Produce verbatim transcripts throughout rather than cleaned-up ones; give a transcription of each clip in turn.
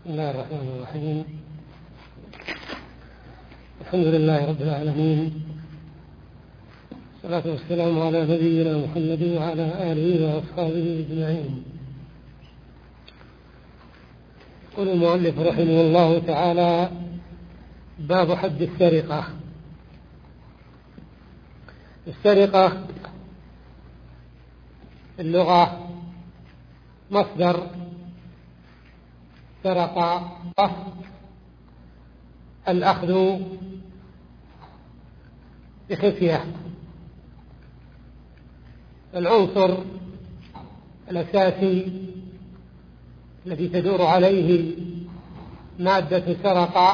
بسم الله الرحمن الرحيم. الحمد لله رب العالمين، والصلاة والسلام على نبينا محمد وعلى آله وأصحابه أجمعين. يقول المؤلف رحمه الله تعالى: باب حد السرقة. السرقة اللغة مصدر سرق، الأخذ بخفية. العنصر الأساسي الذي تدور عليه مادة سرق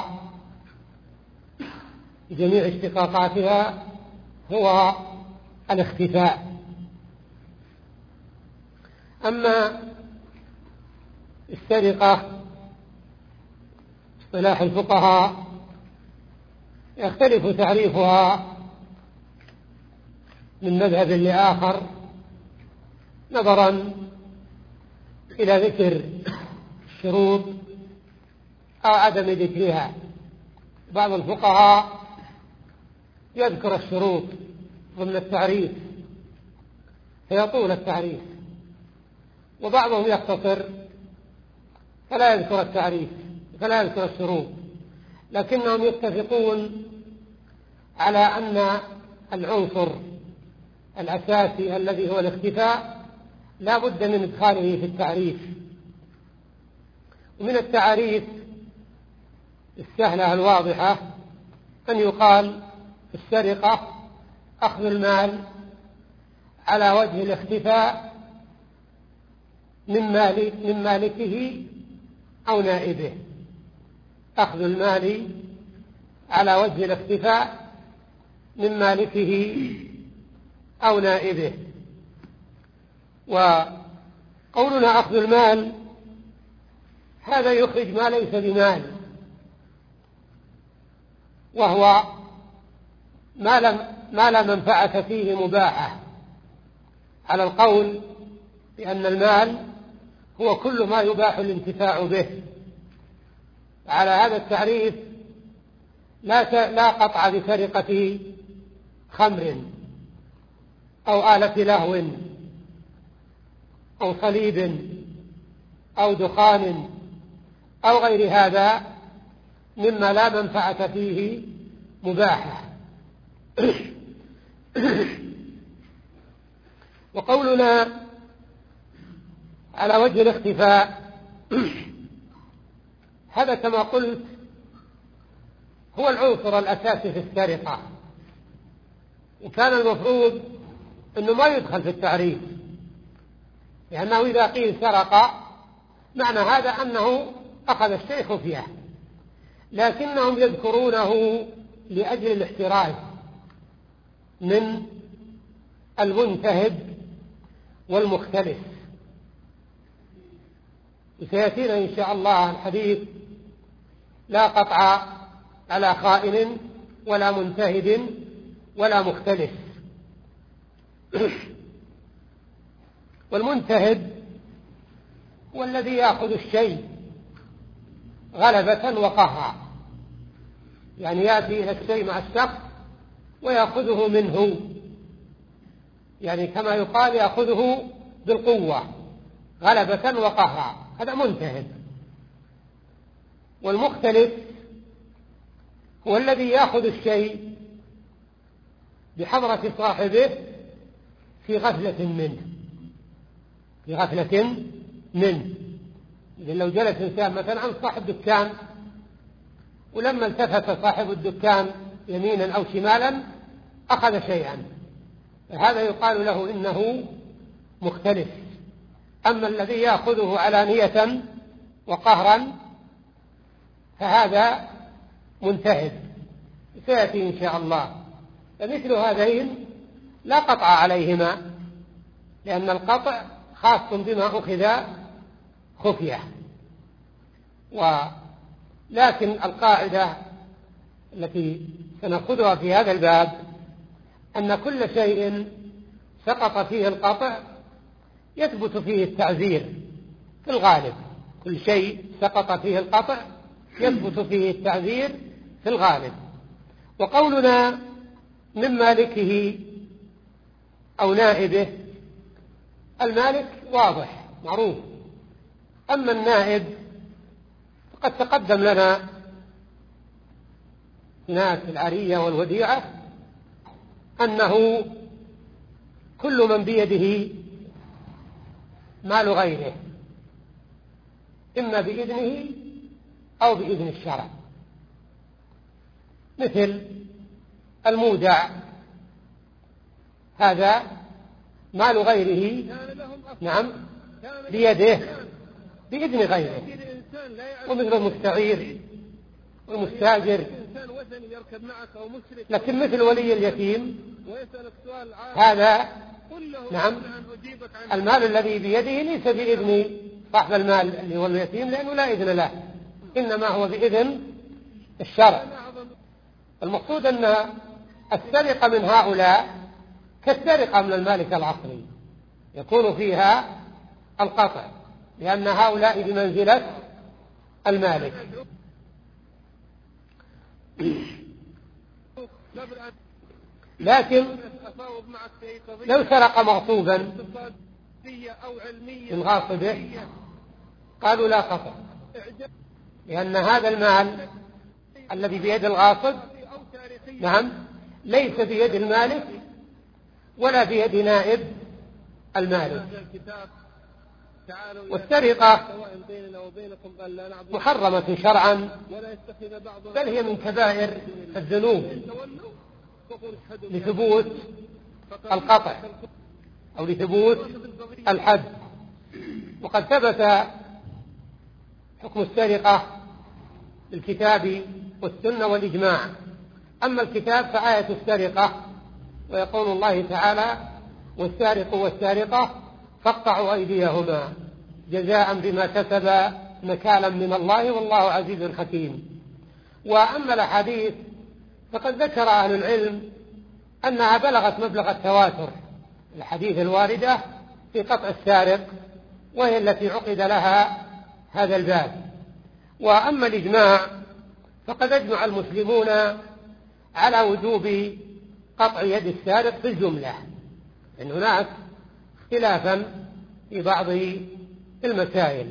بجميع اشتقاقاتها هو الاختفاء. أما السرقة اصطلاح الفقهاء يختلف تعريفها من مذهب لآخر نظرا إلى ذكر الشروط أو عدم ذكرها. بعض الفقهاء يذكر الشروط ضمن التعريف فيطول التعريف، وبعضهم يختصر فلا يذكر التعريف فلا يذكر الشروط، لكنهم يتفقون على أن العنصر الأساسي الذي هو الاختفاء لا بد من إدخاله في التعريف. ومن التعريف السهلة الواضحة أن يقال السرقة أخذ المال على وجه الاختفاء من مالك من مالكه أو نائبه. أخذ المال على وجه الاختفاء من مالكه أو نائبه. وقولنا أخذ المال هذا يخرج ما ليس بمال، وهو ما لم ما لا منفعة فيه مباحة، على القول بأن المال هو كل ما يباح الانتفاع به. على هذا التعريف لا لا قطع بسرقة خمر أو آلة لهو أو صليب أو دخان أو غير هذا مما لا منفعة فيه مباحة. وقولنا على وجه الاختفاء هذا كما قلت هو العنصر الأساسي في السرقة، وكان المفروض أنه ما يدخل في التعريف، لأنه إذا قيل سرق معنى هذا أنه أخذ الشيء خفية، لكنهم يذكرونه لأجل الاحتراز من المنتهب والمختلف. وسيأتينا إن شاء الله الحديث لا قطع على خائن ولا منتهب ولا مختلف. والمنتهب هو الذي يأخذ الشيء غلبة وقهرا، يعني يأتي إلى الشيء مع الشخص ويأخذه منه، يعني كما يقال يأخذه بالقوة غلبة وقهرا، هذا منتهب. والمختلف هو الذي يأخذ الشيء بحضرة صاحبه في غفلة منه في غفلة منه إذن لو جلس إنسان مثلا عن صاحب دكان، ولما التفت صاحب الدكان يمينا أو شمالا أخذ شيئا، فهذا يقال له إنه مختلف. أما الذي يأخذه علانية وقهرا فهذا منتهب، سيأتي إن شاء الله. فمثل هذين لا قطع عليهما، لأن القطع خاص بما أخذ خفية. ولكن القاعدة التي سنأخذها في هذا الباب أن كل شيء سقط فيه القطع يثبت فيه التعزير في الغالب، كل شيء سقط فيه القطع يثبت فيه التعذير في الغالب. وقولنا من مالكه أو نائبه، المالك واضح معروف، أما النائب فقد تقدم لنا هناك العرية والوديعة أنه كل من بيده مال غيره إما بإذنه أو بإذن الشرع، مثل المودع هذا مال غيره نعم بيده بإذن غيره، ومثل المستعير والمستاجر. لكن مثل ولي اليتيم هذا نعم المال الذي بيده ليس بإذن صاحب المال اللي هو اليتيم، لأنه لا إذن له، إنما هو بإذن الشرع. المقصود أن السرقة من هؤلاء كالسرقة من المالك العصري يكون فيها القطع، لأن هؤلاء بمنزلة المالك. لكن لو سرق مغصوبا من غاصبه قالوا لا قطع، لأن هذا المال الذي بيد الغاصب نعم ليس بيد المالك ولا بيد نائب المالك. والسرقة محرمة شرعا، بل هي من كبائر الذنوب لثبوت القطع أو لثبوت الحد. وقد ثبت حكم السرقة بالكتاب والسنة والإجماع. أما الكتاب فآية السرقة، ويقول الله تعالى: والسارق والسارقة فاقطعوا أيديهما جزاء بما كسبا نكالا من الله والله عزيز حكيم. وأما الأحاديث فقد ذكر أهل العلم أنها بلغت مبلغ التواتر، الحديث الواردة في قطع السارق، وهي التي عقد لها هذا الباب. وأما الإجماع فقد أجمع المسلمون على وجوب قطع يد السارق في الجملة، إن هناك اختلافا في بعض المسائل.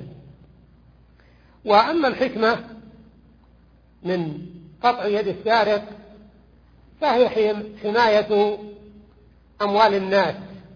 وأما الحكمة من قطع يد السارق فهي حماية أموال الناس،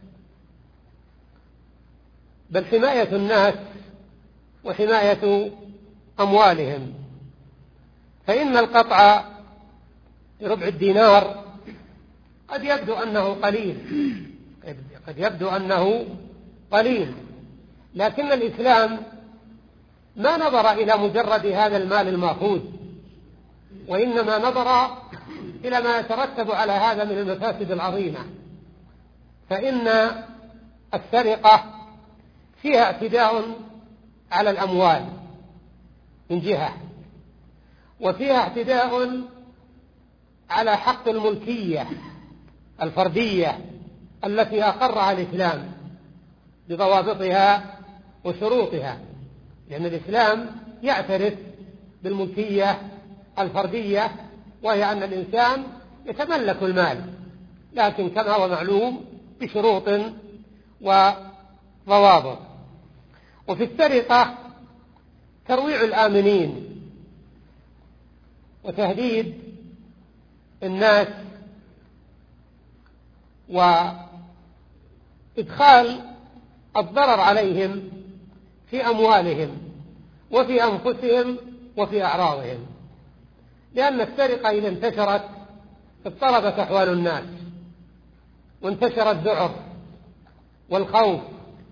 بل حماية الناس وحماية أموالهم. فإن القطع بربع الدينار قد يبدو أنه قليل قد يبدو أنه قليل لكن الإسلام ما نظر إلى مجرد هذا المال المأخوذ، وإنما نظر إلى ما يترتب على هذا من المفاسد العظيمة. فإن السرقة فيها اعتداء على الأموال من جهة، وفيها اعتداء على حق الملكية الفردية التي أقرها الإسلام بضوابطها وشروطها، لأن الإسلام يعترف بالملكية الفردية، وهي أن الإنسان يتملك المال، لكن كما هو معلوم بشروط وضوابط. وفي السرقة ترويع الآمنين وتهديد الناس وإدخال الضرر عليهم في أموالهم وفي أنفسهم وفي أعراضهم، لأن السرقة إذا انتشرت اضطربت أحوال الناس وانتشر الذعر والخوف.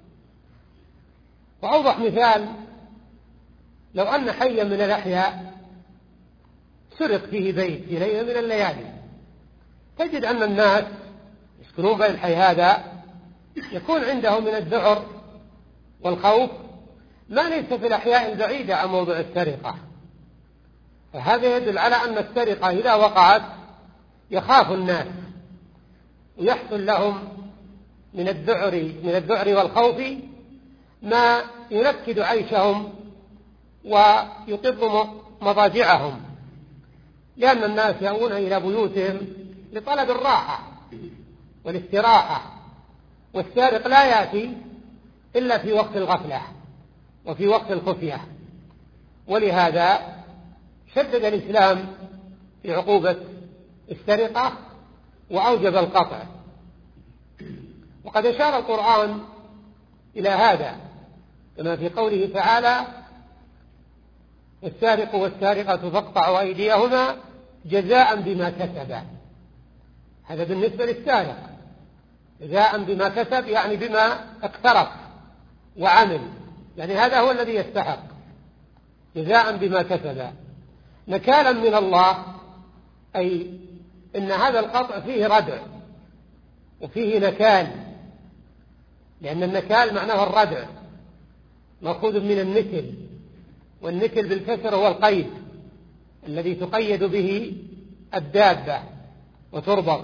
وأوضح مثال: لو أن حيا من الأحياء سرق فيه بيت في ليلة من الليالي، تجد أن الناس يسكنون بين الحي هذا يكون عندهم من الذعر والخوف ما ليس في الأحياء البعيدة عن موضوع السرقة. فهذا يدل على أن السرقة إذا وقعت يخاف الناس ويحصل لهم من الذعر من الذعر والخوف ما ينكد عيشهم ويقض مضاجعهم، لأن الناس يأوون إلى بيوتهم لطلب الراحة والاستراحة، والسارق لا يأتي إلا في وقت الغفلة وفي وقت الخفية. ولهذا شدد الإسلام في عقوبة السرقة وأوجب القطع. وقد أشار القرآن إلى هذا كما في قوله تعالى: والسارق والسارقة فاقطعوا أيديهما جزاء بما كسبا. هذا بالنسبة للسارق، جزاء بما كسب يعني بما اقترف وعمل، يعني هذا هو الذي يستحق جزاء بما كسب. نكالا من الله، أي إن هذا القطع فيه ردع وفيه نكال، لأن النكال معناه الردع، مأخوذ من النكل، والنكل بالكسر هو القيد الذي تقيد به الدابة وتربط.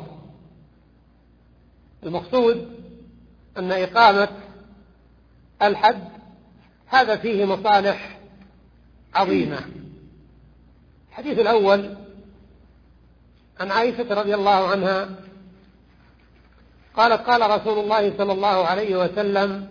المقصود أن إقامة الحد هذا فيه مصالح عظيمة. الحديث الأول عن عائشة رضي الله عنها قالت: قال رسول الله صلى الله عليه وسلم: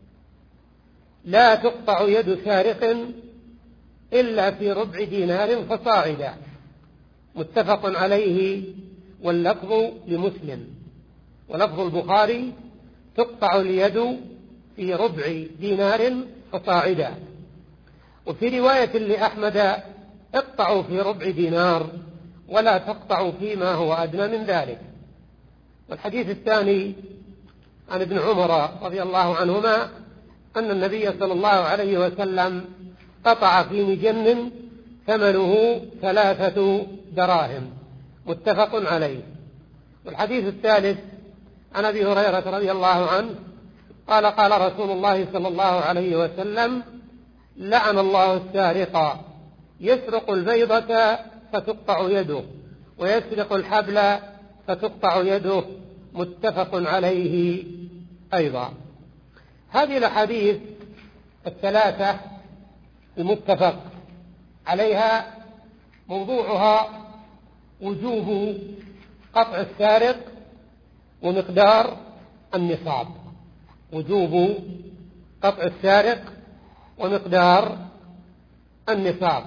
لا تقطع يد سارق إلا في ربع دينار فصاعدا. متفق عليه، واللفظ لمسلم، ولفظ البخاري: تقطع اليد في ربع دينار فصاعدا. وفي رواية لأحمد: اقطعوا في ربع دينار ولا تقطعوا فيما هو أدنى من ذلك. والحديث الثاني عن ابن عمر رضي الله عنهما أن النبي صلى الله عليه وسلم قطع في مجن ثمنه ثلاثة دراهم. متفق عليه. والحديث الثالث عن أبي هريرة رضي الله عنه قال: قال رسول الله صلى الله عليه وسلم: لعن الله السارق، يسرق البيضة فتقطع يده، ويسرق الحبل فتقطع يده. متفق عليه أيضا. هذه الأحاديث الثلاثة المتفق عليها موضوعها وجوب قطع السارق ومقدار النصاب. وجوب قطع السارق ومقدار النصاب،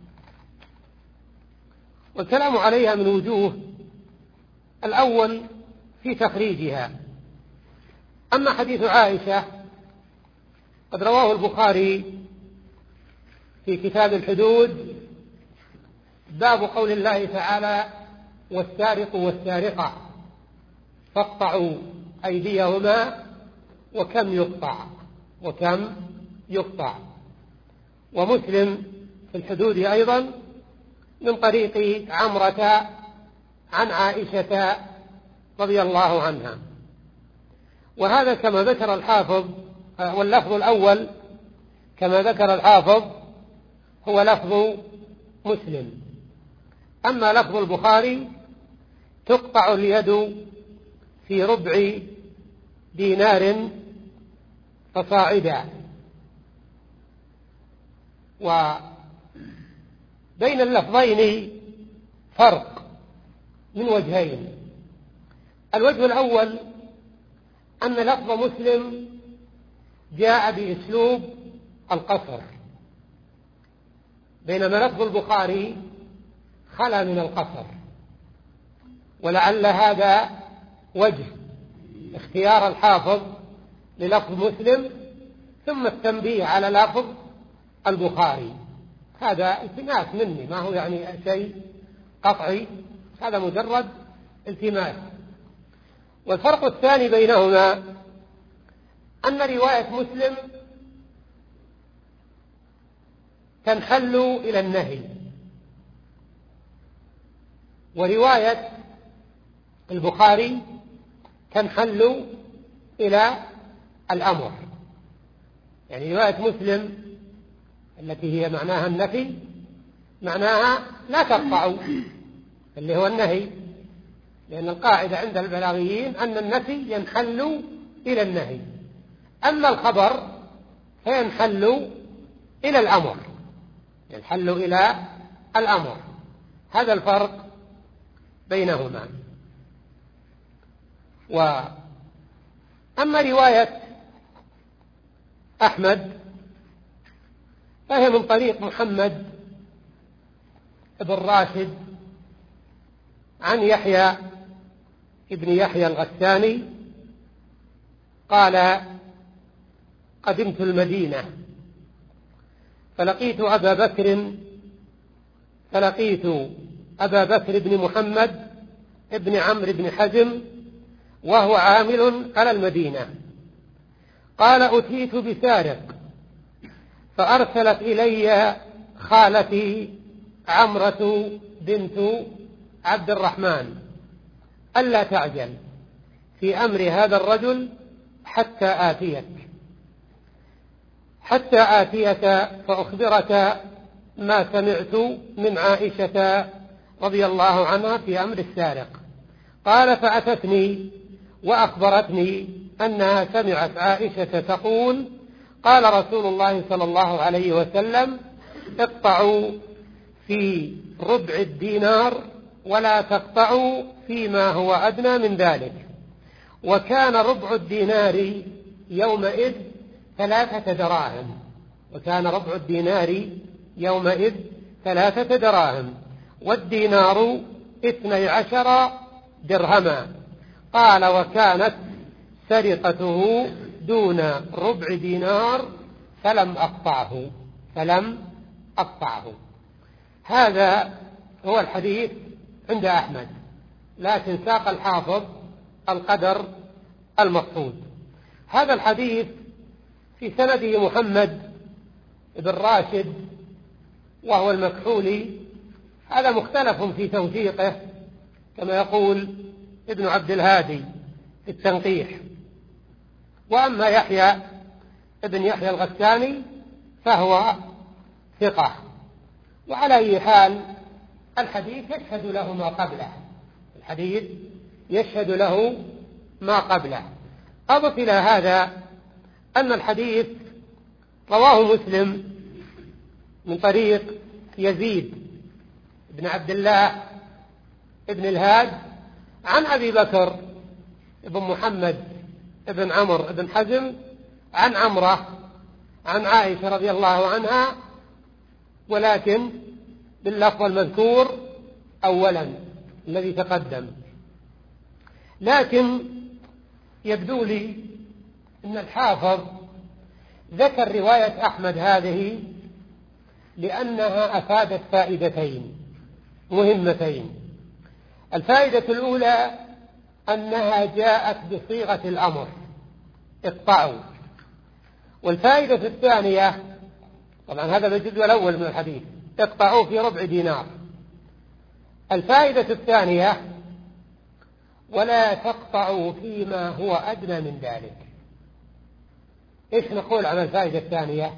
والكلام عليها من وجوه. الأول في تخريجها. أما حديث عائشة قد رواه البخاري في كتاب الحدود، باب قول الله تعالى: والسارق والسارقة فاقطعوا أيديهما وكم يقطع وكم يقطع. ومسلم في الحدود أيضا من طريق عمرة عن عائشة رضي الله عنها. وهذا كما ذكر الحافظ، واللفظ الأول كما ذكر الحافظ هو لفظ مسلم. أما لفظ البخاري: تقطع اليد في ربع دينار فصاعدا. وبين اللفظين فرق من وجهين. الوجه الأول أن لفظ مسلم جاء بأسلوب القصر، بينما لفظ البخاري خلا من القصر. ولعل هذا وجه اختيار الحافظ للفظ مسلم ثم التنبيه على لفظ البخاري. هذا التماس مني، ما هو يعني شيء قطعي، هذا مجرد التماس. والفرق الثاني بينهما أن رواية مسلم تنحل إلى النهي، ورواية البخاري تنحل إلى الأمر. يعني رواية مسلم التي هي معناها النفي معناها لا تقطع، اللي هو النهي، لأن القاعدة عند البلاغيين أن النفي ينحل إلى النهي، أما الخبر فينحل إلى الأمر. ينحل إلى الأمر. هذا الفرق بينهما. وأما رواية أحمد فهي من طريق محمد بن راشد عن يحيى ابن يحيى الغساني قال: قدمت المدينة فلقيت أبا بكر فلقيت أبا بكر بن محمد ابن عمرو بن حزم وهو عامل على المدينة. قال: أتيت بسارق فأرسلت إلي خالتي عمرة بنت عبد الرحمن ألا تعجل في أمر هذا الرجل حتى آتيك حتى آتيك فأخبرك ما سمعت من عائشة رضي الله عنها في أمر السارق. قال: فأتتني وأخبرتني أنها سمعت عائشة تقول: قال رسول الله صلى الله عليه وسلم: اقطعوا في ربع الدينار ولا تقطعوا فيما هو أدنى من ذلك. وكان ربع الدينار يومئذ ثلاثة دراهم وكان ربع الدينار يومئذ ثلاثة دراهم والدينار اثني عشر درهما. قال: وكانت سرقته دون ربع دينار فلم أقطعه فلم أقطعه هذا هو الحديث عند أحمد، لكن ساق الحافظ القدر المقصود. هذا الحديث في سنده محمد بن راشد وهو المكحولي، هذا مختلف في توثيقه كما يقول ابن عبد الهادي في التنقيح. وأما يحيى ابن يحيى الغساني فهو ثقة. وعلى أي حال الحديث يشهد له ما قبله الحديث يشهد له ما قبله أضف إلى هذا أن الحديث رواه مسلم من طريق يزيد بن عبد الله ابن الهاد عن أبي بكر بن محمد بن عمرو بن حزم عن عمرة عن عائشة رضي الله عنها، ولكن باللفظ المذكور أولا الذي تقدم. لكن يبدو لي أن الحافظ ذكر رواية أحمد هذه لأنها أفادت فائدتين مهمتين. الفائدة الأولى أنها جاءت بصيغة الأمر: اقطعوا. والفائدة الثانية، طبعا هذا بالجزء الأول من الحديث، اقطعوا في ربع دينار. الفائدة الثانية: ولا تقطعوا فيما هو أدنى من ذلك. إيش نقول عن الفائدة الثانية؟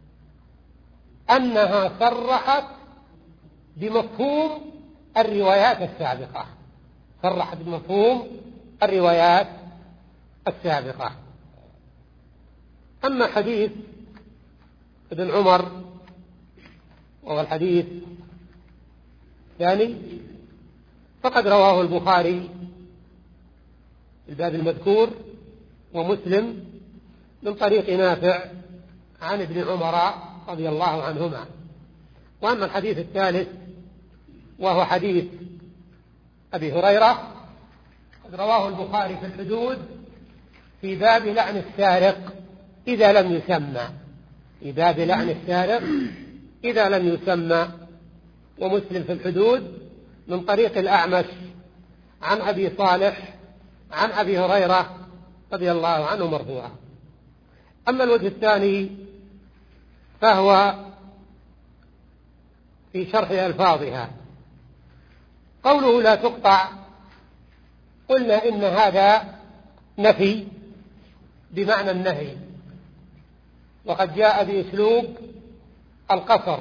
أنها صرحت بمفهوم الروايات السابقة صرحت بمفهوم الروايات السابقة. أما حديث ابن عمر وهو الحديث الثاني فقد رواه البخاري في الباب المذكور ومسلم من طريق نافع عن ابن عمر رضي الله عنهما. وأما الحديث الثالث وهو حديث أبي هريرة قد رواه البخاري في الحدود في باب لعن السارق إذا لم يسمى في باب لعن السارق إذا لم يسمى ومسلم في الحدود من طريق الأعمش عن أبي صالح عن أبي هريرة رضي الله عنه مرفوعا. أما الوجه الثاني فهو في شرح ألفاظها. قوله لا تقطع، قلنا إن هذا نفي بمعنى النهي، وقد جاء بأسلوب القصر،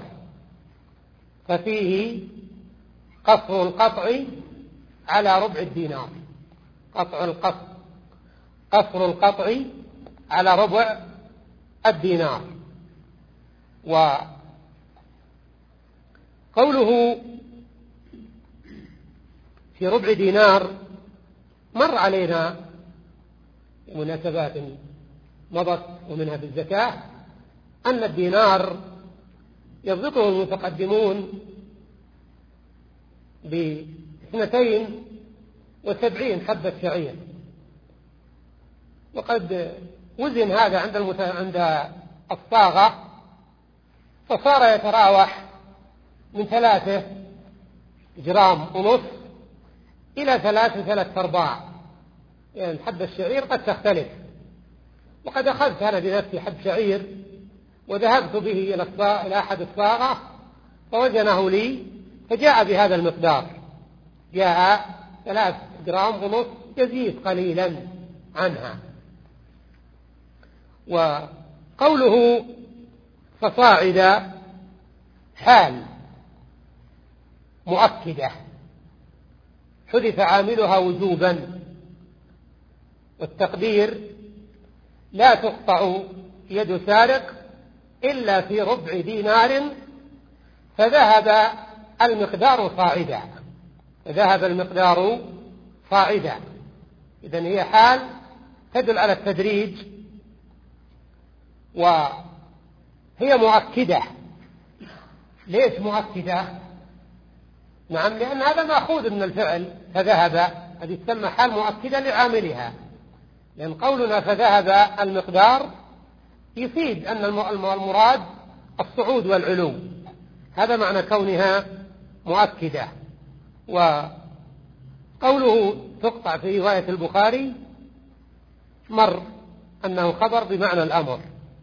ففيه قصر القطع على ربع الدينار قطع القصر قصر القطع على ربع الدينار. قوله في ربع دينار مر علينا مناسبات مضت ومنها في الزكاة أن الدينار يضبطه المتقدمون باثنتين وسبعين حبة شعير، وقد وزن هذا عند المت... عند الصاغة فصار يتراوح من ثلاثة جرام ونصف إلى ثلاثة ثلاثة أرباع، يعني حبة الشعير قد تختلف. وقد أخذت أنا بنفسي حب شعير وذهبت به إلى إلى أحد الصاغة فوزنه لي فجاء بهذا المقدار، جاء ثلاث جرام ونصف، يزيد قليلا عنها. وقوله فصاعدا حال مؤكدة حذف عاملها وجوبا، والتقدير لا تقطع يد سارق إلا في ربع دينار فذهب المقدار صاعدا، فذهب المقدار صاعدا. إذن هي حال تدل على التدريج وهي مؤكدة. ليش مؤكدة؟ نعم، لأن هذا مأخوذ من الفعل فذهب، هذه تسمى حال مؤكدة لعاملها، لأن قولنا فذهب المقدار يفيد أن المراد الصعود والعلو، هذا معنى كونها مؤكدة. وقوله تقطع في رواية البخاري مر أنه خبر بمعنى الأمر.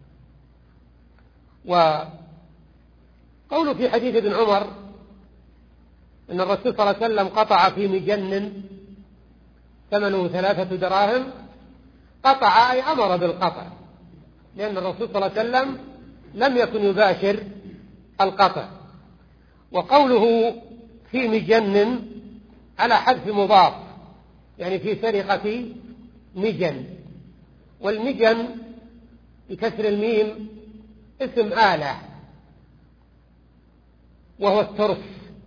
وقوله في حديث ابن عمر أن الرسول صلى الله عليه وسلم قطع في مجن ثمنه ثلاثة دراهم، قطع أي أمر بالقطع، لأن الرسول صلى الله عليه وسلم لم يكن يباشر القطع. وقوله في مجن على حذف مضاف، يعني في سرقة مجن، والمجن بكسر الميم اسم آلة وهو الترس،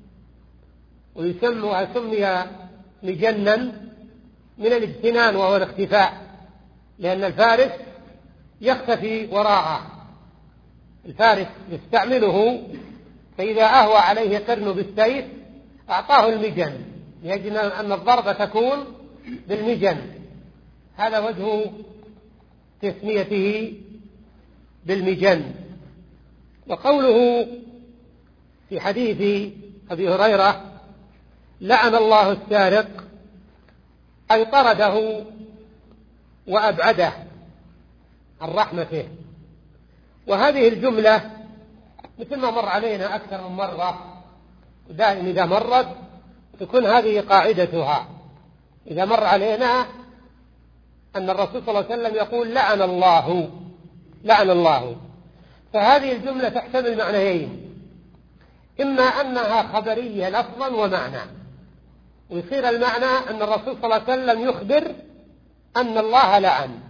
ويسمى سمي مجنا من الاجتنان وهو الاختفاء، لأن الفارس يختفي وراءه، الفارس يستعمله، فإذا أهوى عليه قرن بالسيف أعطاه المجن، لأجل أن الضربة تكون بالمجن، هذا وجه تسميته بالمجن. وقوله في حديث أبي هريرة لعن الله السارق أي طرده وأبعده عن رحمته. وهذه الجملة مثل ما مر علينا أكثر من مرة، ودائما إذا مرت تكون هذه قاعدتها، إذا مر علينا أن الرسول صلى الله عليه وسلم يقول لعن الله لعن الله، فهذه الجملة تحتمل معنيين، إما أنها خبرية لفظا ومعنى، ويصير المعنى أن الرسول صلى الله عليه وسلم يخبر أن الله لعن،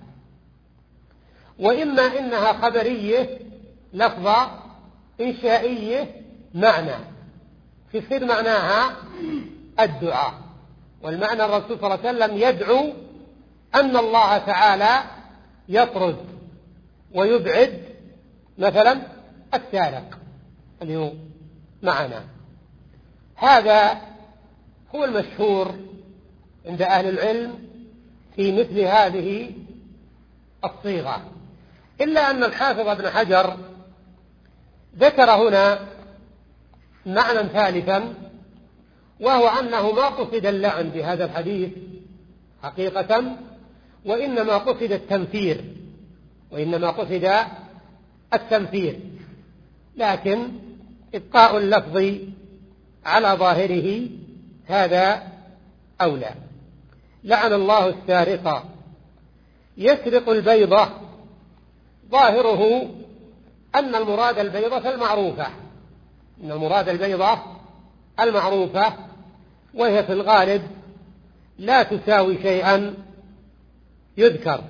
وإما إنها خبرية لفظة إنشائية معنى، فيصير معناها الدعاء، والمعنى الرسول صلى الله عليه وسلم يدعو أن الله تعالى يطرد ويبعد مثلا السارق اللي هو معنا. هذا هو المشهور عند أهل العلم في مثل هذه الصيغة، إلا أن الحافظ ابن حجر ذكر هنا معنى ثالثا، وهو أنه ما قصد اللعن بهذا الحديث حقيقة، وإنما قصد التنفير وإنما قصد التنفير لكن إبقاء اللفظ على ظاهره هذا أولى. لعن الله السارق يسرق البيضة، ظاهره أن المراد البيضة المعروفة، أن المراد البيضة المعروفة، وهي في الغالب لا تساوي شيئا يذكر.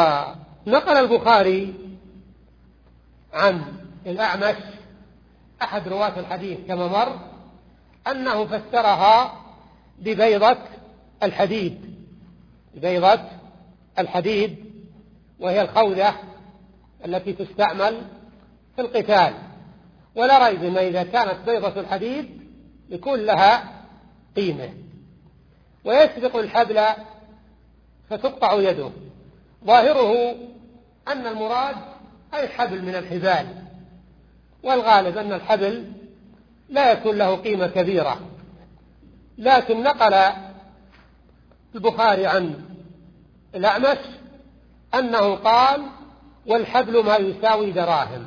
ونقل البخاري عن الأعمش أحد أحد رواة الحديث كما مر أنه فسرها ببيضة الحديد، بيضة الحديد وهي الخوذة التي تستعمل في القتال. ولا ريب ما إذا كانت بيضة الحديد يكون لها قيمة. ويسبق الحبل فتقطع يده، ظاهره أن المراد أي حبل من الحبال، والغالب أن الحبل لا يكون له قيمة كبيرة. لكن نقل البخاري عن الأعمش أنه قال والحبل ما يساوي دراهم،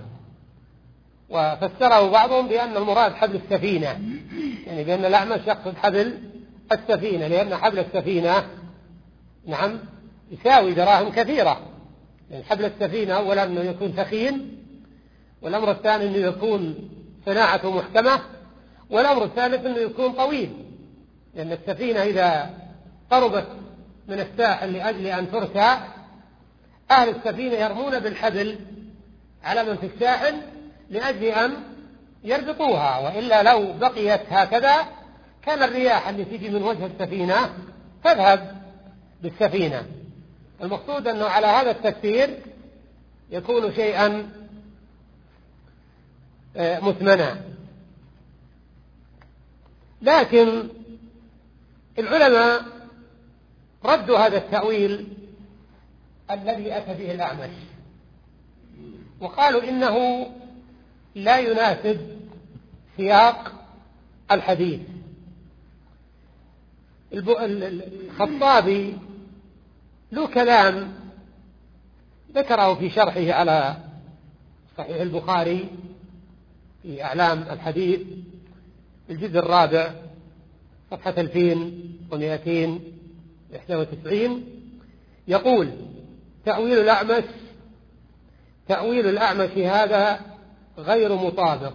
وفسره بعضهم بأن المراد حبل السفينة، يعني بأن الأعمش يقصد حبل السفينة، لأن حبل السفينة نعم يساوي دراهم كثيرة. يعني حبل السفينة أولا أنه يكون ثخين، والأمر الثاني أنه يكون صناعته محكمة، والأمر الثالث أنه يكون طويل، لأن السفينة إذا قربت من الساحل لأجل أن ترسى أهل السفينة يرمون بالحبل على من في الساحل لأجل أن يربطوها، وإلا لو بقيت هكذا كان الرياح اللي تجي من وجه السفينة تذهب بالسفينة. المقصود أنه على هذا التفسير يكون شيئا مثمنا. لكن العلماء ردوا هذا التأويل الذي أتى به الأعمش، وقالوا إنه لا يناسب سياق الحديث. الخطابي له كلام ذكره في شرحه على صحيح البخاري في أعلام الحديث الجزء الرابع صفحة ألفين ومئتين وإحدى وتسعين، يقول تأويل الأعمش تأويل الأعمش هذا غير مطابق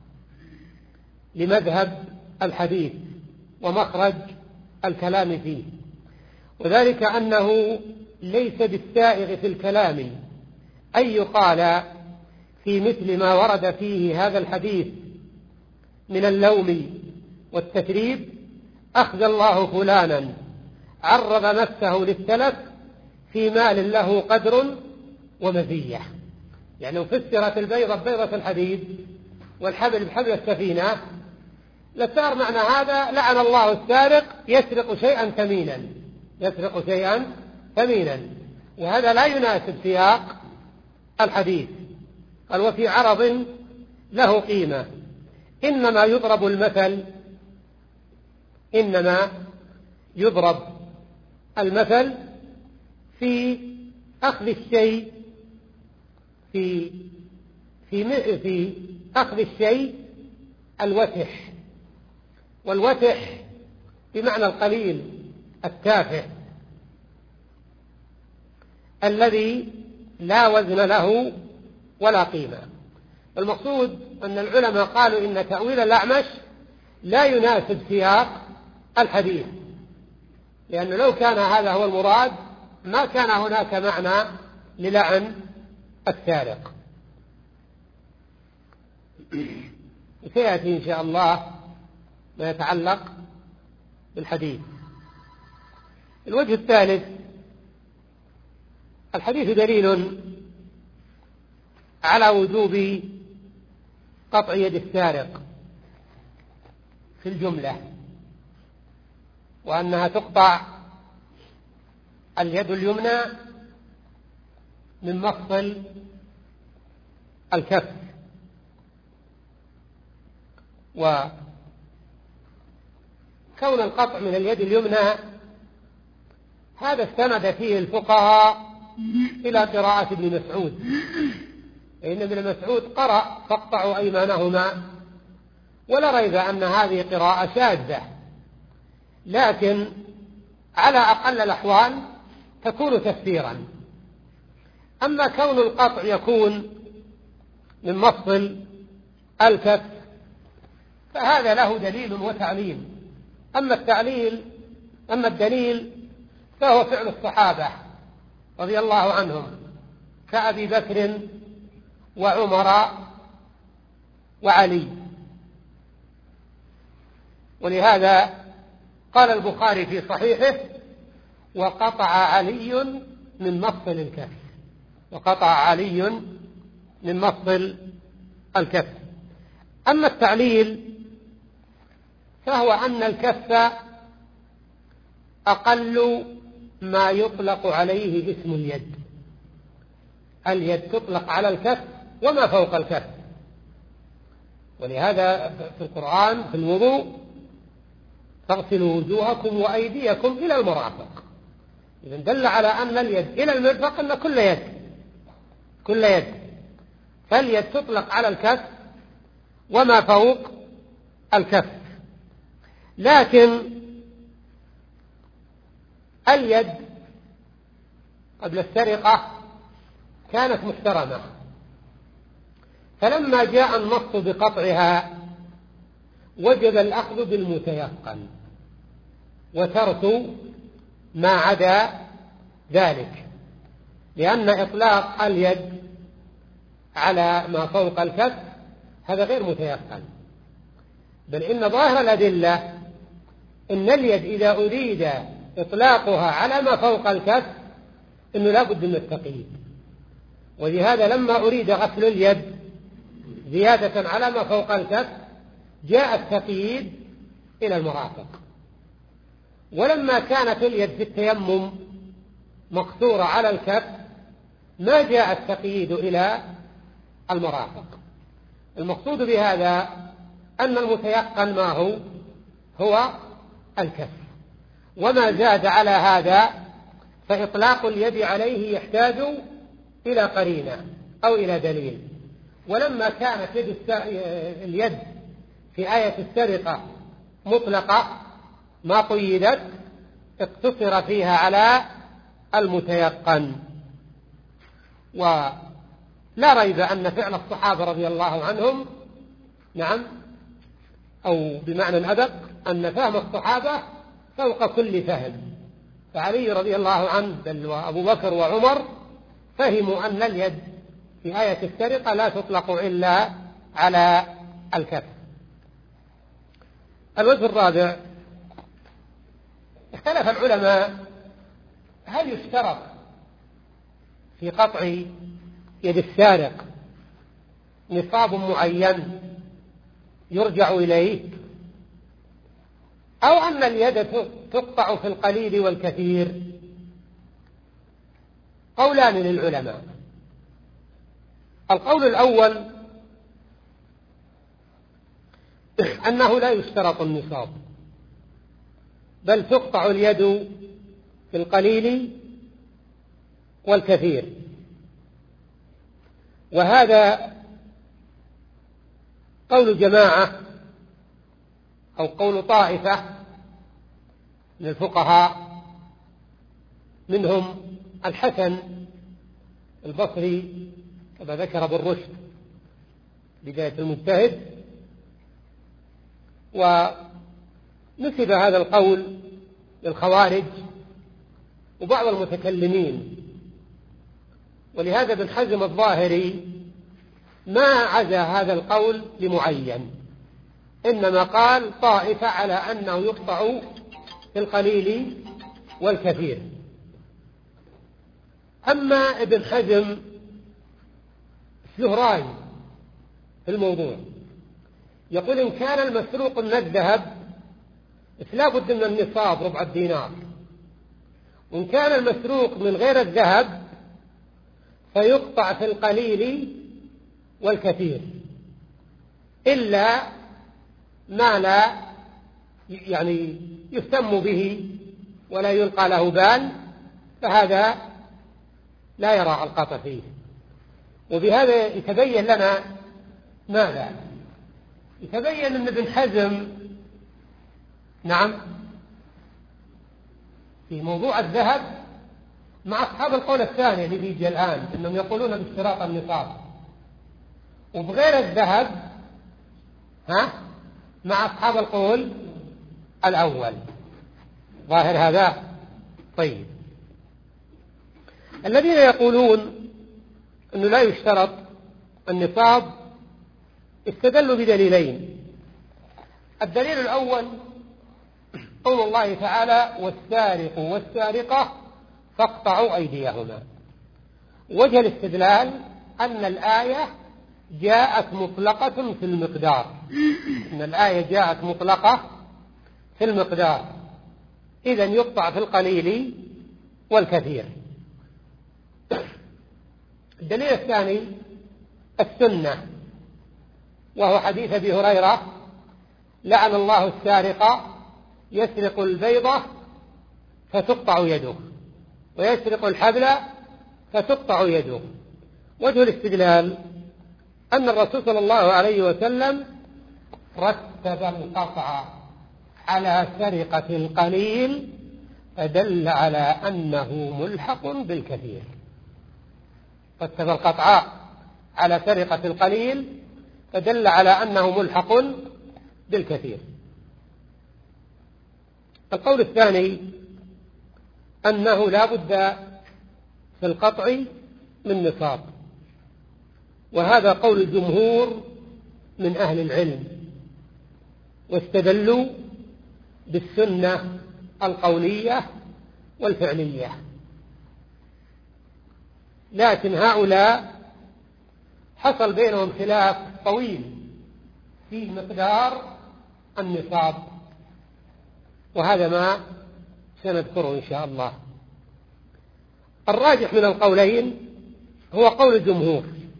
لمذهب الحديث ومخرج الكلام فيه، وذلك أنه ليس بالسائغ في الكلام أن يقال في مثل ما ورد فيه هذا الحديث من اللوم والتثريب أخذ الله فلانا عرض نفسه للتلف في مال له قدر ومزية. يعني لو فسرت البيضة ببيضة الحديد والحبل بحبل السفينة لصار معنى هذا لعن الله السارق يسرق شيئا ثمينا يسرق شيئا ثمينا وهذا لا يناسب سياق الحديث. قال وفي عرض له قيمة إنما يضرب المثل إنما يضرب المثل في أخذ الشيء في في في أخذ الشيء الوتح، والوتح بمعنى القليل التافه الذي لا وزن له ولا قيمة. المقصود أن العلماء قالوا إن تأويل الأعمش لا يناسب سياق الحديث، لأنه لو كان هذا هو المراد ما كان هناك معنى للعن السارق. سيأتي إن شاء الله ما يتعلق بالحديث. الوجه الثالث الحديث دليل على وجوب قطع يد السارق في الجملة، وأنها تقطع اليد اليمنى من مفصل الكف. وكون القطع من اليد اليمنى هذا استند فيه الفقهاء إلى قراءة ابن مسعود، إن ابن مسعود قرأ فاقطعوا أيمانهما، ولا ريب أن هذه قراءة شاذة، لكن على أقل الأحوال تكون تفسيرا. أما كون القطع يكون من مفصل الكف فهذا له دليل وتعليل. أما التعليل أما الدليل فهو فعل الصحابة رضي الله عنهم كأبي بكر وعمر وعلي ولهذا قال البخاري في صحيحه: وقطع علي من مفصل الكف. وقطع علي من مفصل الكف. أما التعليل فهو أن الكف أقل ما يطلق عليه اسم اليد. اليد تطلق على الكف وما فوق الكف، ولهذا في القرآن في الوضوء: فاغسلوا وجوهكم وأيديكم إلى المرافق. إذن دل على أن اليد إلى المرفق أن كل يد كل يد فاليد تطلق على الكف وما فوق الكف. لكن اليد قبل السرقة كانت محترمة، فلما جاء النص بقطعها وجب الأخذ بالمتيقن وترك ما عدا ذلك، لأن إطلاق اليد على ما فوق الكف هذا غير متيقن، بل إن ظاهر الأدلة إن اليد إذا أريد إطلاقها على ما فوق الكف إنه لا بد من التقييد. ولهذا لما أريد غسل اليد زيادة على ما فوق الكف جاء التقييد إلى المرافق. ولما كانت اليد في التيمم مقصورة على الكف ما جاء التقييد إلى المرافق. المقصود بهذا أن المتيقن ما هو هو الكف، وما زاد على هذا فإطلاق اليد عليه يحتاج إلى قرينة أو إلى دليل. ولما كانت يد اليد في آية السرقة مطلقة ما قيدت اقتصر فيها على المتيقن. ولا ريب أن فعل الصحابة رضي الله عنهم نعم أو بمعنى أدق أن فهم الصحابة فوق كل فهم. فعلي رضي الله عنه بل وأبو بكر وعمر فهموا أن اليد في آية السرقة لا تطلق إلا على الكف. الوجه الرابع: اختلف العلماء هل يشترط في قطع يد السارق نصاب معين يرجع إليه، أو أن اليد تقطع في القليل والكثير. قولان للعلماء. القول الأول أنه لا يشترط النصاب، بل تقطع اليد في القليل والكثير. وهذا قول جماعة أو قول طائفة من الفقهاء، منهم الحسن البصري كما ذكر ابن رشد بداية المجتهد، ونسب هذا القول للخوارج وبعض المتكلمين. ولهذا ابن حزم الظاهري ما عزى هذا القول لمعين، إنما قال طائفة على أنه يقطع في القليل والكثير. أما ابن حزم له رأي في الموضوع، يقول إن كان المسروق من الذهب فلا بد من النصاب ربع الدينار، وإن كان المسروق من غير الذهب فيقطع في القليل والكثير، إلا ما لا يعني يهتم به ولا يلقى له بال، فهذا لا يرى القطع فيه. وبهذا يتبين لنا ماذا؟ يتبين أن ابن حزم نعم في موضوع الذهب مع أصحاب القول الثاني اللي بيجي الآن أنهم يقولون باشتراط النصاب، وبغير الذهب ها مع أصحاب القول الأول. ظاهر هذا؟ طيب، الذين يقولون أنه لا يشترط النصاب استدلوا بدليلين. الدليل الأول قول الله تعالى: والسارق والسارقة فاقطعوا أيديهما. وجه الاستدلال أن الآية جاءت مطلقة في المقدار، أن الآية جاءت مطلقة في المقدار، إذن يقطع في القليل والكثير. الدليل الثاني السنة، وهو حديث أبي هريرة: لعن الله السارق يسرق البيضة فتقطع يده، ويسرق الحبل فتقطع يده. وجه الاستدلال أن الرسول صلى الله عليه وسلم رتب القطع على سرقة القليل فدل على أنه ملحق بالكثير. رتب القطع على سرقة القليل فدل على أنه ملحق بالكثير. القول الثاني أنه لا بد في القطع من نصاب، وهذا قول الجمهور من أهل العلم، واستدلوا بالسنة القولية والفعلية. لكن هؤلاء حصل بينهم خلاف طويل في مقدار النصاب، وهذا ما سنذكره إن شاء الله. الراجح من القولين هو قول الجمهور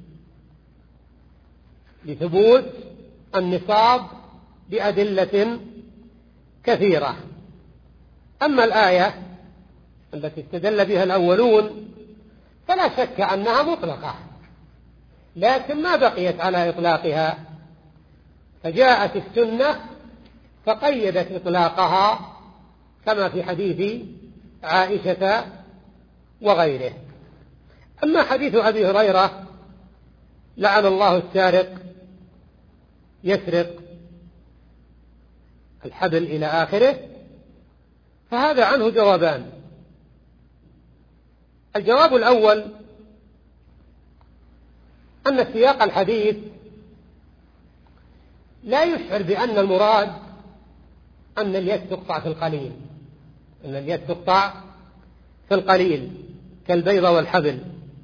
لثبوت النصاب بأدلة كثيرة. أما الآية التي استدل بها الأولون فلا شك أنها مطلقة، لكن ما بقيت على إطلاقها، فجاءت السنة فقيدت إطلاقها كما في حديث عائشة وغيره. أما حديث أبي هريرة: لعن الله السارق يسرق الحبل إلى آخره، فهذا عنه جوابان. الجواب الأول أن سياق الحديث لا يشعر بأن المراد أن اليد تقطع في القليل، أن اليد تقطع في القليل كالبيضة والحبل،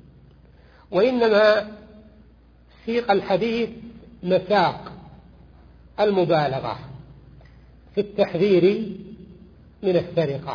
وإنما سياق الحديث مساق المبالغة في التحذير من السرقة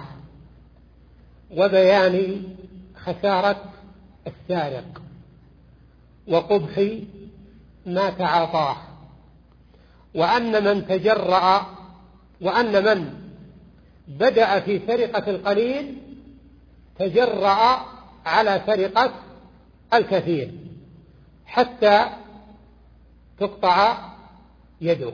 وبيان خسارة السارق وقبح ما تعاطاه، وأن من تجرأ وأن من بدأ في سرقة القليل تجرأ على سرقة الكثير حتى تقطع يده.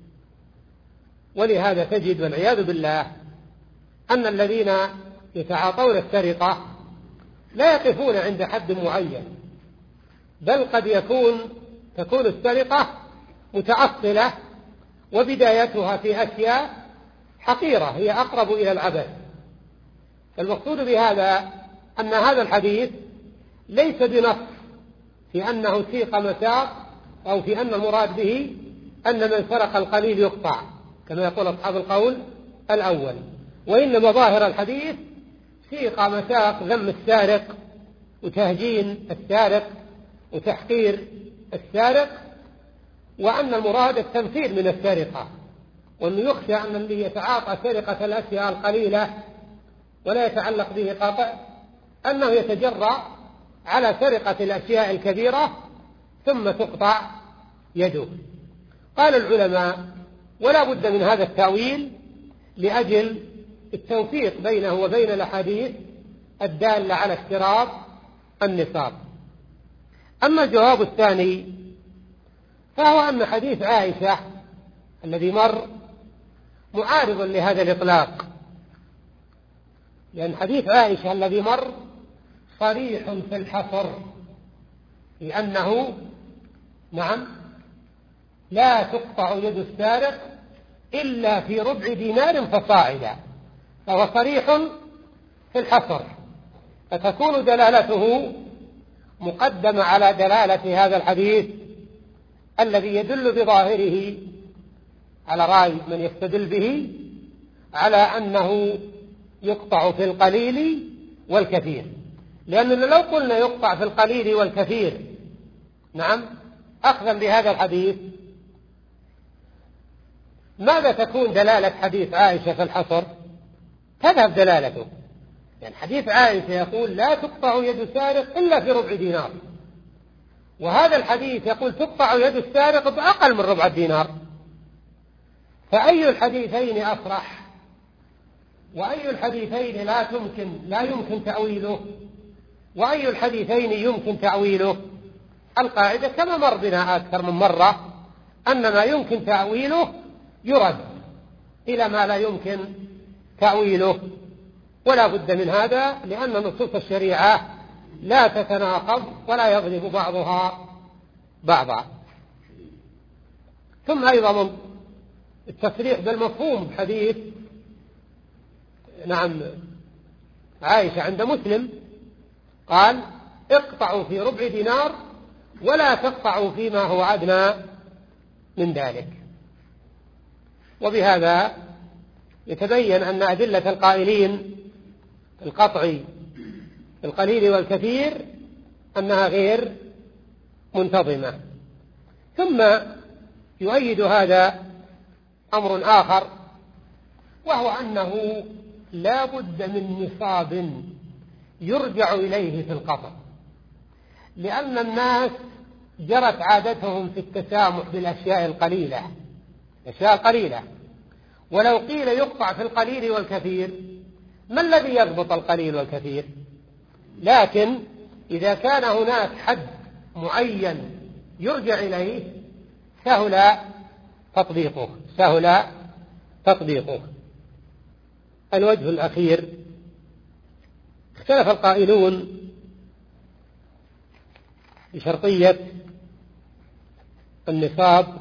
ولهذا تجد والعياذ بالله أن الذين يتعاطون السرقة لا يقفون عند حد معين، بل قد يكون تكون السرقة متأصلة وبدايتها في أشياء حقيرة هي أقرب إلى العبث. المقصود بهذا أن هذا الحديث ليس بنص في أنه سيق مساق أو في أن المراد به أن من سرق القليل يقطع كما يقول أصحاب القول الأول، وإنما ظاهر الحديث سيق مساق ذم السارق وتهجين السارق وتحقير السارق، وأن المراد التنفير من السرقة، وأنه يخشى أن الذي يتعاطى سرقة الأشياء القليلة ولا يتعلق به قطع أنه يتجرأ على سرقة الأشياء الكبيرة ثم تقطع يده. قال العلماء: ولا بد من هذا التأويل لأجل التوفيق بينه وبين الأحاديث الدالة على اشتراط النصاب. أما الجواب الثاني فهو أن حديث عائشة الذي مر معارض لهذا الإطلاق، لأن حديث عائشة الذي مر صريح في الحصر لأنه نعم لا تقطع يد السارق إلا في ربع دينار فصاعدا، فهو صريح في الحصر، فتكون دلالته مقدمة على دلالة هذا الحديث الذي يدل بظاهره على رأي من يستدل به على أنه يقطع في القليل والكثير، لأننا لو قلنا يقطع في القليل والكثير نعم أخذا بهذا الحديث، ماذا تكون دلالة حديث عائشة في الحصر؟ تذهب دلالته، يعني حديث عائشة يقول لا تقطع يد سارق إلا في ربع دينار، وهذا الحديث يقول تقطع يد السارق بأقل من ربع الدينار، فأي الحديثين أصرح؟ وأي الحديثين لا تمكن لا يمكن تأويله؟ وأي الحديثين يمكن تأويله؟ القاعدة كما مر بنا أكثر من مرة أن ما يمكن تأويله يرد إلى ما لا يمكن تأويله، ولا بد من هذا، لأن نصوص الشريعة لا تتناقض ولا يغلب بعضها بعضا. ثم أيضا من التصريح بالمفهوم بحديث نعم عائشة عند مسلم قال اقطعوا في ربع دينار ولا تقطعوا فيما هو أدنى من ذلك. وبهذا يتبين أن أدلة القائلين القطع القليل والكثير أنها غير منتظمة. ثم يؤيد هذا أمر آخر، وهو أنه لا بد من نصاب يرجع إليه في القطع، لأن الناس جرت عادتهم في التسامح بالأشياء القليلة أشياء قليلة، ولو قيل يقطع في القليل والكثير ما الذي يضبط القليل والكثير؟ لكن إذا كان هناك حد معين يرجع إليه سهل تطبيقه سهل تطبيقه. الوجه الأخير، اختلف القائلون بشرطية النصاب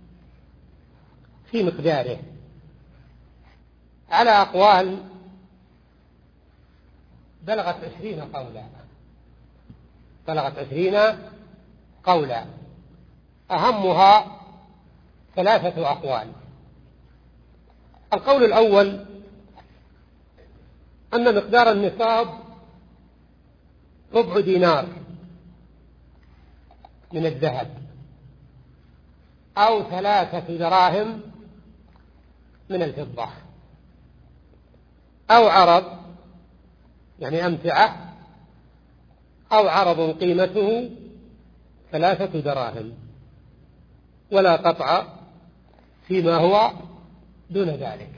في مقداره على أقوال بلغت عشرين قولا بلغت عشرين قولا أهمها ثلاثة أقوال. القول الأول أن مقدار النصاب ربع دينار من الذهب أو ثلاثة دراهم من الفضة، أو عرض يعني أمتعة، أو عرض قيمته ثلاثة دراهم، ولا قطع فيما هو دون ذلك.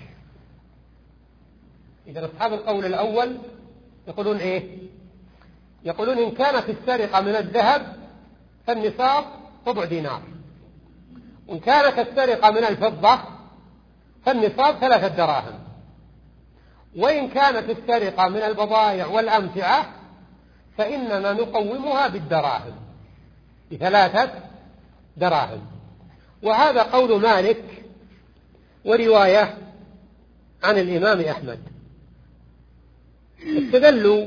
إذا أصحاب القول الأول يقولون إيه؟ يقولون إن كانت السرقة من الذهب فالنصاب ربع دينار، وإن كانت السرقة من الفضة فالنصاب ثلاثة دراهم، وإن كانت السرقة من البضائع والأمتعة فإننا نقومها بالدراهم بثلاثة دراهم. وهذا قول مالك ورواية عن الإمام أحمد. استدلوا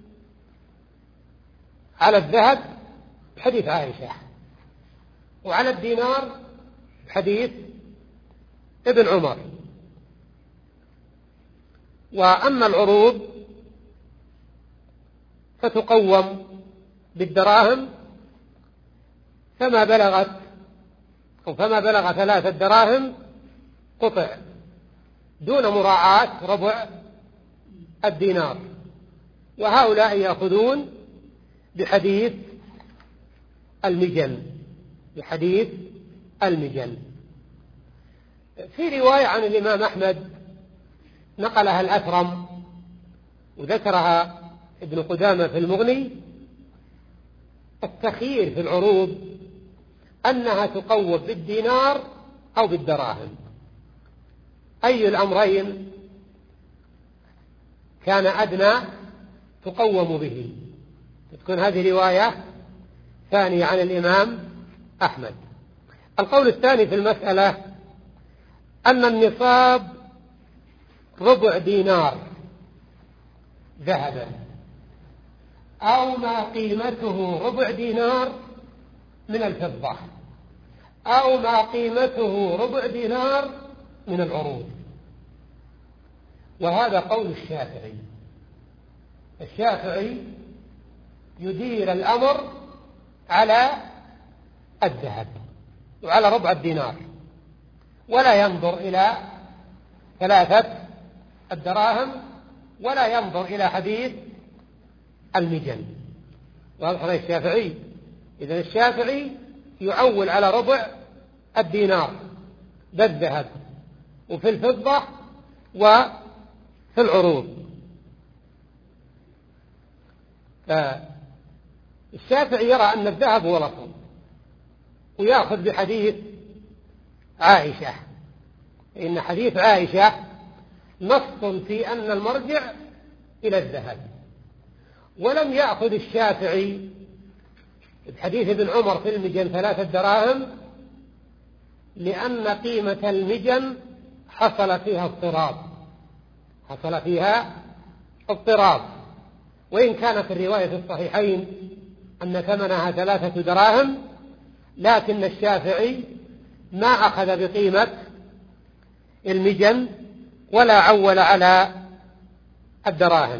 على الذهب بحديث عائشة، وعلى الدينار بحديث ابن عمر. وأما العروض فتقوم بالدراهم، فما بلغت أو فما بلغ ثلاثة دراهم قطع دون مراعاة ربع الدينار. وهؤلاء يأخذون بحديث المجل بحديث المجل. في رواية عن الإمام أحمد نقلها الأثرم وذكرها ابن قدامة في المغني، التخيير في العروض أنها تقوم بالدينار أو بالدراهم، أي الأمرين كان أدنى تقوم به. تكون هذه رواية ثانية عن الإمام أحمد. القول الثاني في المسألة أن النصاب ربع دينار ذهبا أو ما قيمته ربع دينار من الفضة، أو ما قيمته ربع دينار من العروض. وهذا قول الشافعي. الشافعي يدير الأمر على الذهب وعلى ربع الدينار، ولا ينظر إلى ثلاثة الدراهم، ولا ينظر إلى حديث المجن. واضح هذا الشافعي؟ إذن الشافعي يعول على ربع الدينار بالذهب وفي الفضة وفي العروض. الشافعي يرى أن الذهب هو الأصل، ويأخذ بحديث عائشة، إن حديث عائشة نص في أن المرجع إلى الذهب. ولم يأخذ الشافعي بحديث ابن عمر في المجن ثلاثة دراهم، لأن قيمة المجن حصل فيها اضطراب حصل فيها اضطراب وإن كانت الرواية في الصحيحين أن ثمنها ثلاثة دراهم، لكن الشافعي ما أخذ بقيمة المجن ولا عول على الدراهم.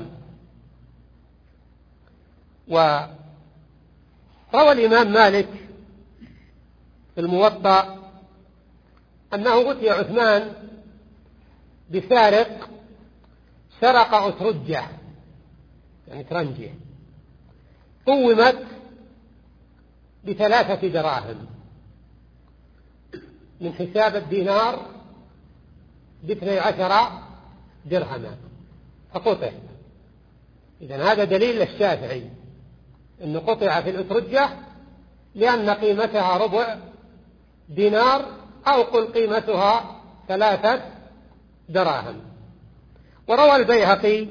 وروى الإمام مالك في الموطأ أنه أتي عثمان بسارق سرق أترجة، يعني ترنجة، قومت بثلاثة دراهم من حساب الدينار باثني عشر درهما فقطع. إذن هذا دليل للشافعي أنه قطع في الأترجة لأن قيمتها ربع دينار، أو قل قيمتها ثلاثة دراهم. وروى البيهقي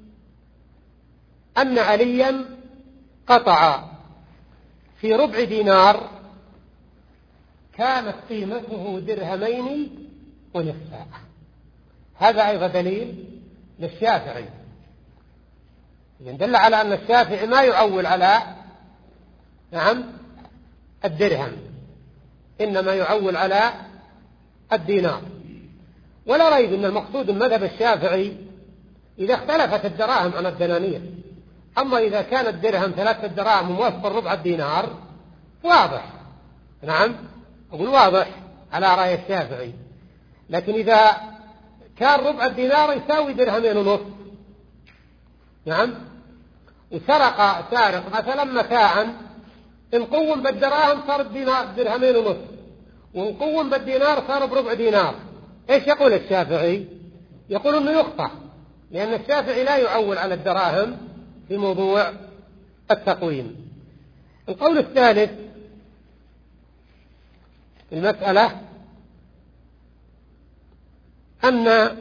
أن عليا قطع في ربع دينار كانت قيمته درهمين ونصفا. هذا أيضا دليل للشافعي، دل على أن الشافعي ما يعول على نعم الدرهم، إنما يعول على الدينار. ولا ريب أن المقصود من مذهب الشافعي إذا اختلفت الدراهم عن الدنانير. أما إذا كان الدرهم ثلاثة دراهم موافق ربع الدينار واضح، نعم أقول واضح على رأي الشافعي. لكن إذا كان ربع الدينار يساوي درهمين ونصف، نعم، وسرق سارق مثلا متاعا، إن قوم بالدراهم صار الدينار درهمين ونصف، وإن قوم بالدينار صار بربع دينار، إيش يقول الشافعي؟ يقول أنه يخطأ، لأن الشافعي لا يعول على الدراهم في موضوع التقويم. القول الثالث في المسألة أن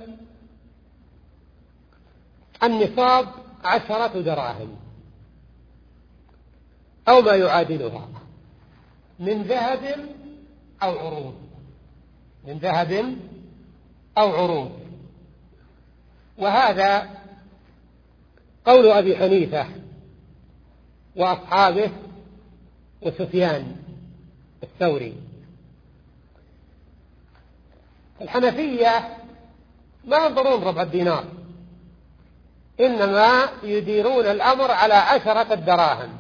النصاب عشرة دراهم أو ما يعادلها من ذهب أو عروض، من ذهب أو عروض. وهذا قول أبي حنيفة وأصحابه وسفيان الثوري. الحنفية ما ينظرون ربع الدينار، إنما يديرون الأمر على عشرة الدراهم.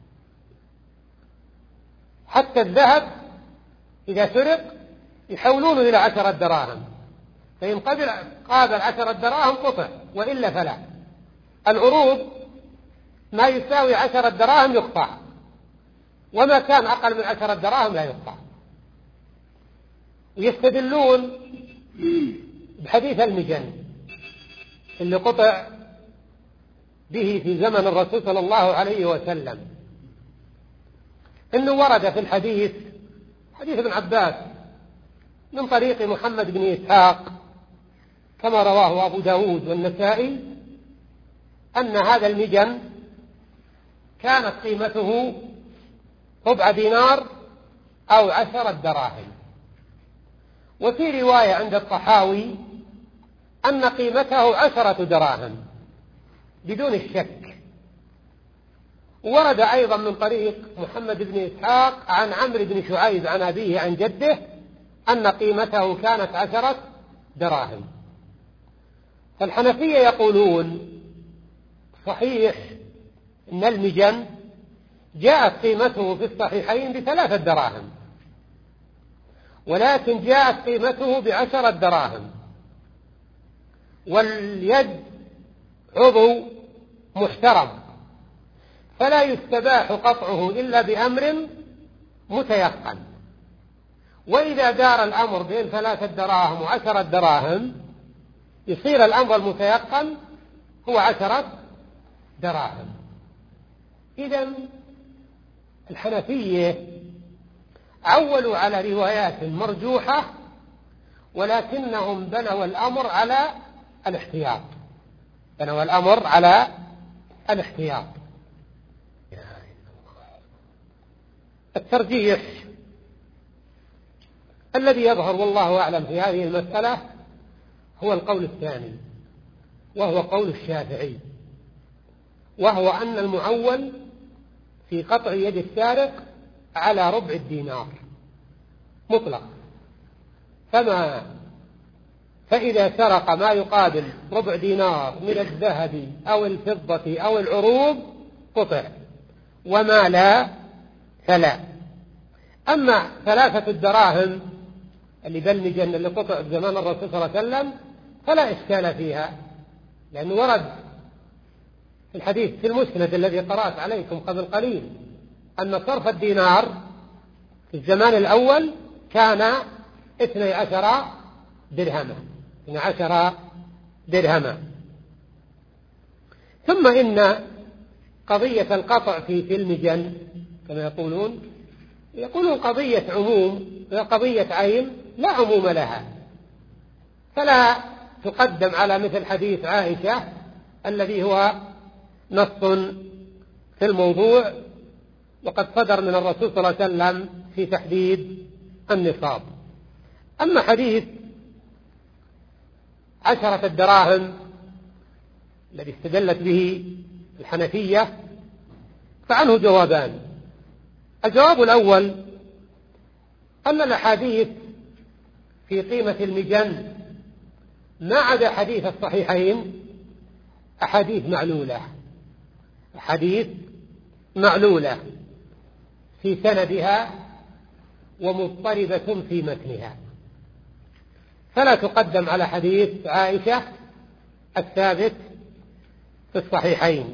حتى الذهب إذا سرق يحولونه إلى عشرة دراهم، فإن قبل قابل عشرة دراهم قطع، وإلا فلا. العروض ما يساوي عشرة دراهم يقطع، وما كان أقل من عشرة دراهم لا يقطع. ويستدلون بحديث المجن اللي قطع به في زمن الرسول صلى الله عليه وسلم، إنه ورد في الحديث حديث ابن عباس من طريق محمد بن إسحاق كما رواه أبو داود والنسائي أن هذا المجن كانت قيمته ربع دينار أو عشرة دراهم. وفي رواية عند الطحاوي أن قيمته عشرة دراهم بدون الشك. ورد أيضا من طريق محمد بن إسحاق عن عمرو بن شعيب عن أبيه عن جده أن قيمته كانت عشرة دراهم. فالحنفية يقولون صحيح أن المجن جاءت قيمته في الصحيحين بثلاثة دراهم، ولكن جاءت قيمته بعشرة دراهم، واليد عضو محترم فلا يستباح قطعه إلا بأمر متيقن. وإذا دار الأمر بين ثلاثة دراهم وعشرة دراهم يصير الأمر المتيقن هو عشرة دراهم. إذن الحنفية عولوا على روايات مرجوحة، ولكنهم بنوا الأمر على الاحتياط، بنوا الأمر على الاحتياط. الترجيح الذي يظهر والله أعلم في هذه المسألة هو القول الثاني، وهو قول الشافعي، وهو أن المعول في قطع يد السارق على ربع الدينار مطلق. فما فإذا سرق ما يقابل ربع دينار من الذهب أو الفضة أو العروض قطع، وما لا فلا. أما ثلاثة الدراهم اللي بالمجن اللي قطع زمان الرسول صلى الله عليه وسلم فلا إشكال فيها، لأنه ورد في الحديث في المسند الذي قرأت عليكم قبل قليل أن صرف الدينار في الزمان الأول كان اثني عشر درهما اثني عشر درهما. ثم إن قضية القطع في في المجن كما يقولون يقولون قضية عموم، قضية عين لا عموم لها، فلا تقدم على مثل حديث عائشة الذي هو نص في الموضوع، وقد صدر من الرسول صلى الله عليه وسلم في تحديد النصاب. أما حديث عشرة الدراهم الذي استدلت به الحنفية فعنه جوابان. الجواب الأول أن الأحاديث في قيمة المجن ما عدا حديث الصحيحين أحاديث معلولة، أحاديث معلولة في سندها ومضطربة في متنها، فلا تقدم على حديث عائشة الثابت في الصحيحين.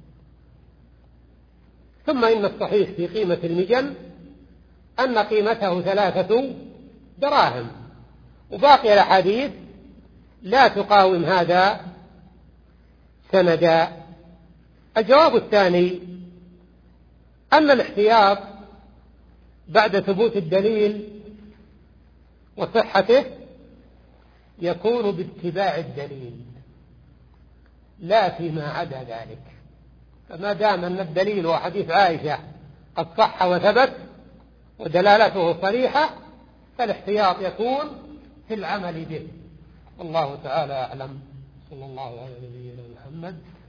ثم إن الصحيح في قيمة المجن أن قيمته ثلاثة دراهم، وباقي الأحاديث لا تقاوم هذا سندا. الجواب الثاني أن الاحتياط بعد ثبوت الدليل وصحته يكون باتباع الدليل لا فيما عدا ذلك. فما دام أن الدليل هو حديث عائشة قد صح وثبت ودلالته صريحة فالاحتياط يكون في العمل به. والله تعالى أعلم. صلى الله على نبينا محمد.